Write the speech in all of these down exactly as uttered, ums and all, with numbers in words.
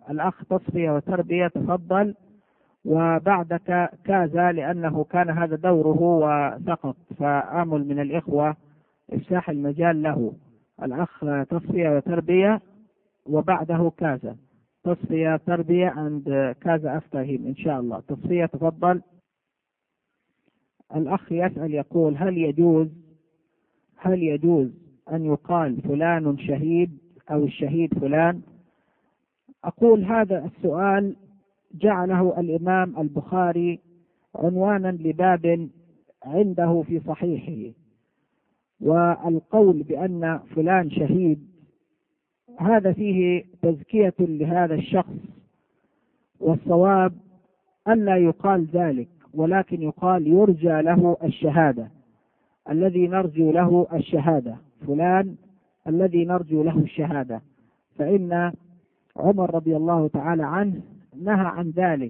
الأخ تصفية وتربية تفضل، وبعدك كازا لأنه كان هذا دوره وسقط، فآمل من الإخوة إفساح المجال له. الأخ تصفية وتربية وبعده كازا. تصفية تربية عند كازا أفتاهيم إن شاء الله. تصفية تفضل. الأخ يسأل يقول هل يجوز هل يجوز أن يقال فلان شهيد أو الشهيد فلان؟ أقول هذا السؤال جعله الإمام البخاري عنوانا لباب عنده في صحيحه، والقول بأن فلان شهيد هذا فيه تزكية لهذا الشخص، والصواب أن لا يقال ذلك، ولكن يقال يرجى له الشهادة، الذي نرجو له الشهادة فلان الذي نرجو له الشهادة، فإن عمر رضي الله تعالى عنه نهى عن ذلك.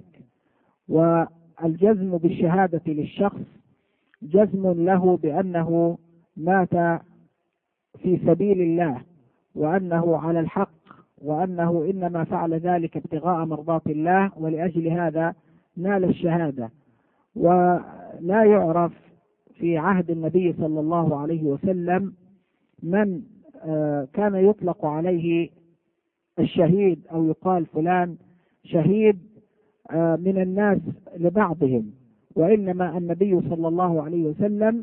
والجزم بالشهادة للشخص جزم له بأنه مات في سبيل الله، وأنه على الحق، وأنه إنما فعل ذلك ابتغاء مرضات الله، ولأجل هذا نال الشهادة. ولا يعرف في عهد النبي صلى الله عليه وسلم من كان يطلق عليه الشهيد أو يقال فلان شهيد من الناس لبعضهم، وإنما النبي صلى الله عليه وسلم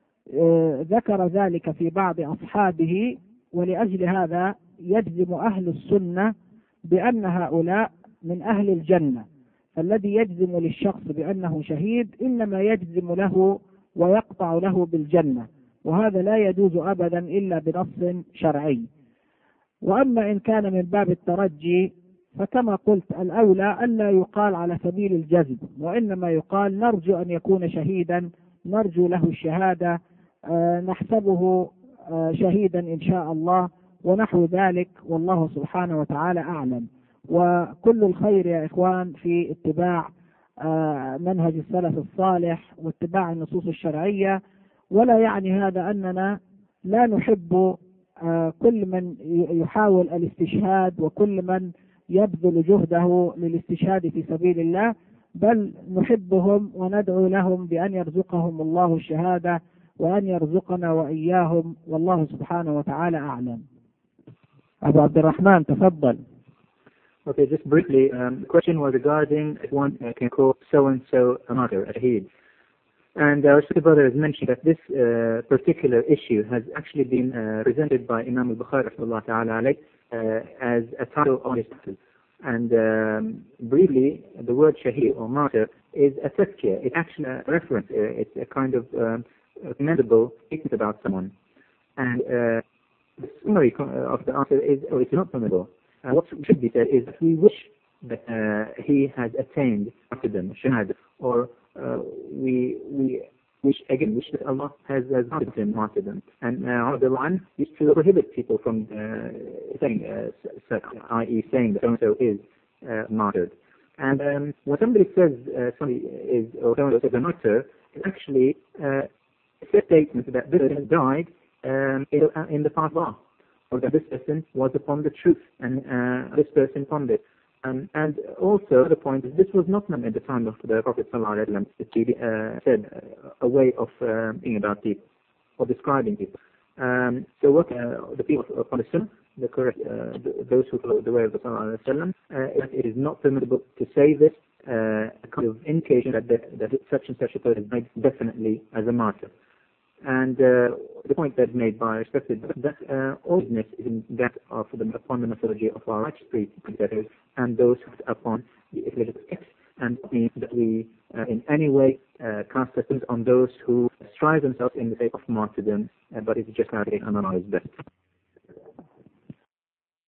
ذكر ذلك في بعض أصحابه، ولأجل هذا يجزم أهل السنة بأن هؤلاء من أهل الجنة. فالذي يجزم للشخص بأنه شهيد إنما يجزم له ويقطع له بالجنة، وهذا لا يجوز أبدا إلا بنص شرعي. وأما إن كان من باب الترجي فكما قلت الأولى ألا يقال على سبيل الجزم، وإنما يقال نرجو أن يكون شهيدا، نرجو له الشهادة، آه نحسبه آه شهيدا إن شاء الله، ونحو ذلك، والله سبحانه وتعالى أعلم. وكل الخير يا إخوان في اتباع آه منهج السلف الصالح واتباع النصوص الشرعية، ولا يعني هذا أننا لا نحب آه كل من يحاول الاستشهاد وكل من يبذل جهده للاستشهاد في سبيل الله، بل نحبهم وندعو لهم بأن يرزقهم الله الشهادة وأن يرزقنا وإياهم، والله سبحانه وتعالى أعلم. أبو عبد الرحمن تفضل. Okay, just briefly, um, the question was regarding if one uh, can call so-and-so a martyr, a shaheed. And our uh, brother has mentioned that this uh, particular issue has actually been uh, presented by Imam al-Bukhari uh, as a title on his book. And um, briefly, the word shaheed or martyr is a tazkiyah. It's actually a reference. Uh, it's a kind of um, commendable statement about someone. And uh, the summary of the answer is, oh, it's not commendable. Uh, what should be said is that we wish that uh, he has attained martyrdom, shahada, or uh, we we wish again wish that Allah has has granted him martyrdom. And uh, the one used to prohibit people from uh, saying, uh, such, that is, saying that so-and-so is uh, martyred. And um, when somebody says uh, somebody is or so-and-so is a martyr, it's actually uh, a statement that this person died um, in, in the path of Allah, or that this person was upon the truth, and uh, this person found it. Um, and also the point is this was not known at the time of the Prophet sallallahu alaihi wasallam. It uh, said uh, a way of uh, thinking about people or describing people. Um, so what uh, the people upon the Sunnah, the correct, uh, the, those who follow the way of the sallallahu alaihi wasallam, uh, it is not permissible to say this, uh, a kind of indication that the, that such and such a person is made definitely as a martyr. And uh, the point that's made by respected that uh, alwaysness is in that of the, upon the methodology of our righteous predecessors and those upon the eclesiastic text, and means that we uh, in any way uh, cast aspersions on those who strive themselves in the sake of martyrdom, uh, but it's just how they analyze best.